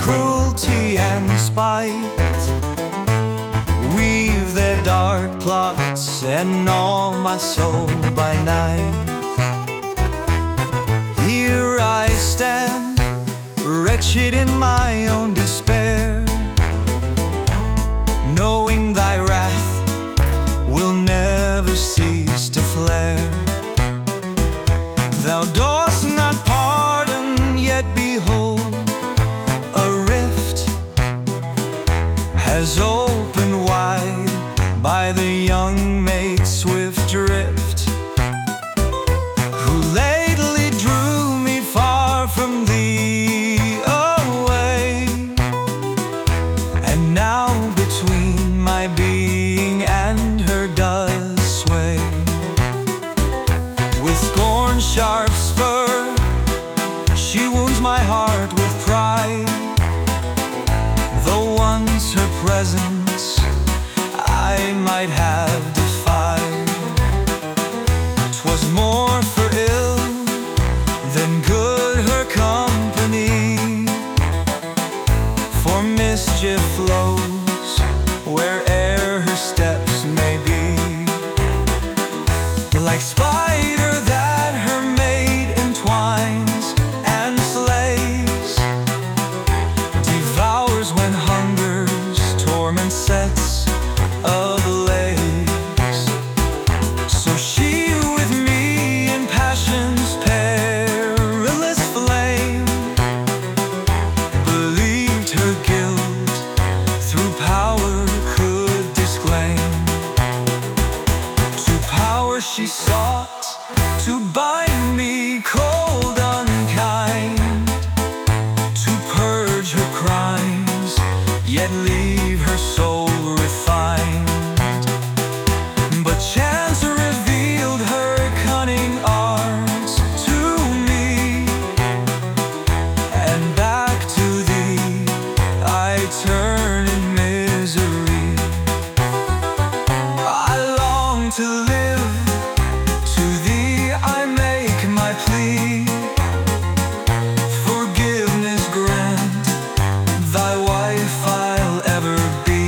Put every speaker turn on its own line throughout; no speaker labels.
cruelty and spite weave their dark plots and gnaw my soul by night. Here I stand, wretched in my own despair, knowing thy wrath will never cease to flare. Thou dost not pardon, yet behold, a rift has opened wide by the young maid's swift drift, who lately drew me far from thee away, and now between my being and her does sway. With scorn's sharp spur she wounds my heart with pride, though once her presence I might have defied. 'Twas more for ill than good her company, for mischief flows where'er her steps may be. Like spider that her maid entwines and slays, devours when hunger's torment sets ablaze. So she with me in passion's perilous flame believed her guilt through power could disclaim. To power she sought to bind me cold unkind, to purge her crimes yet leave her soul refined. But chance revealed her cunning arts to me, and back to thee I turn in misery. I long to live, to thee I make my plea. Forgiveness grant, thy wife I'll ever be.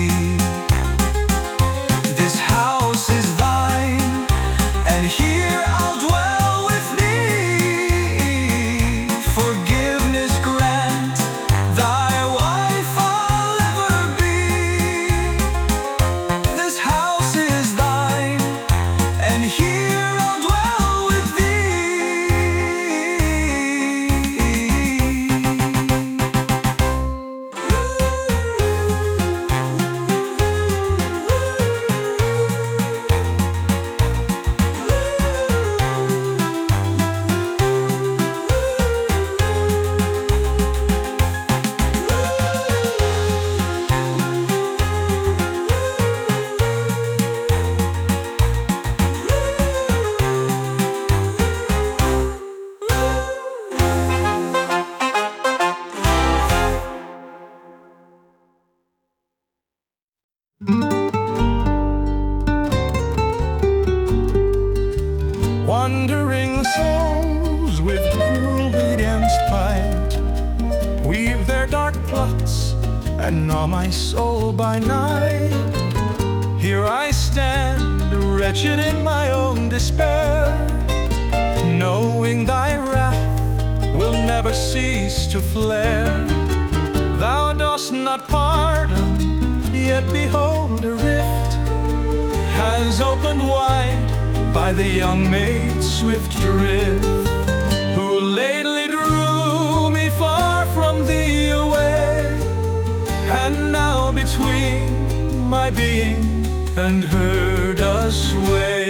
This house is thine, and here I'll dwell with thee. Forgiveness grant, thy wife I'll ever be. This house is thine, and here I'll dwell with
Wandering souls with cruelty and spite weave their dark plots and gnaw my soul by night. Here I stand, wretched in my own despair, knowing thy wrath will never cease to flare. Thou dost not pardon, yet behold a rift has opened wide by the young maid's swift drift, who lately drew me far from thee away, and now between my being and her does sway.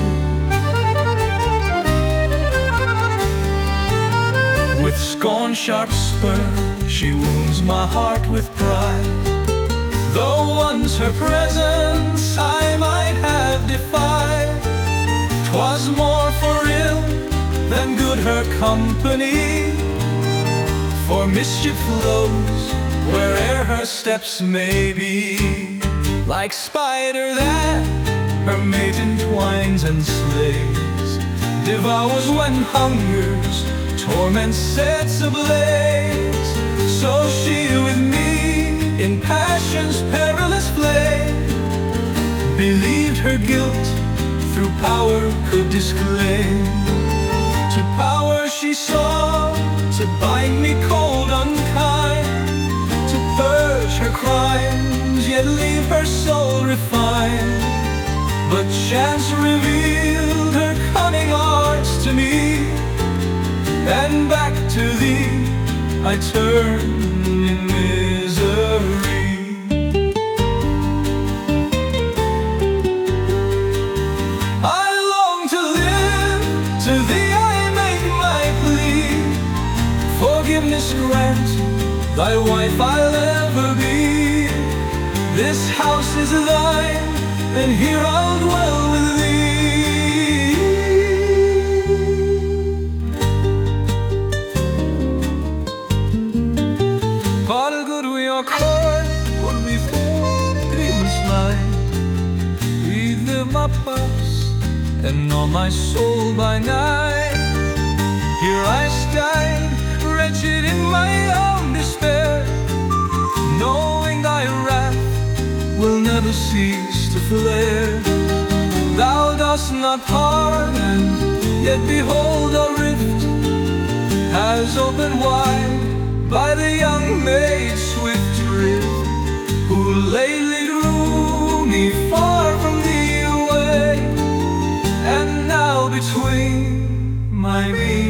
With scorn's sharp spur she wounds my heart with pride, though once her presence I might have defied. 'Twas more for ill than good her company, for mischief flows where'er her steps may be. Like spider that her mate entwines and slays, devours when hunger's torment sets ablaze. So she with me
in passion's perilous flame, believed her guilt through power could disclaim. To power she sought to bind me cold, unkind, to purge her crimes, yet leave her soul refined. But chance revealed her cunning arts to me, and back to thee I turn in misery. I long to live, to thee I make my plea. Forgiveness grant, thy wife I'll ever be. This house is thine, and here I'll dwell with thee. All good we are called, what we think dreams lie. We live my past, and all my soul by night. Here I stand, wretched in my own despair, knowing thy wrath will never cease to flare. Thou dost not pardon, yet behold a rift has opened wide by the young maid's swift drift, who lately drew me far from thee away, and now between my being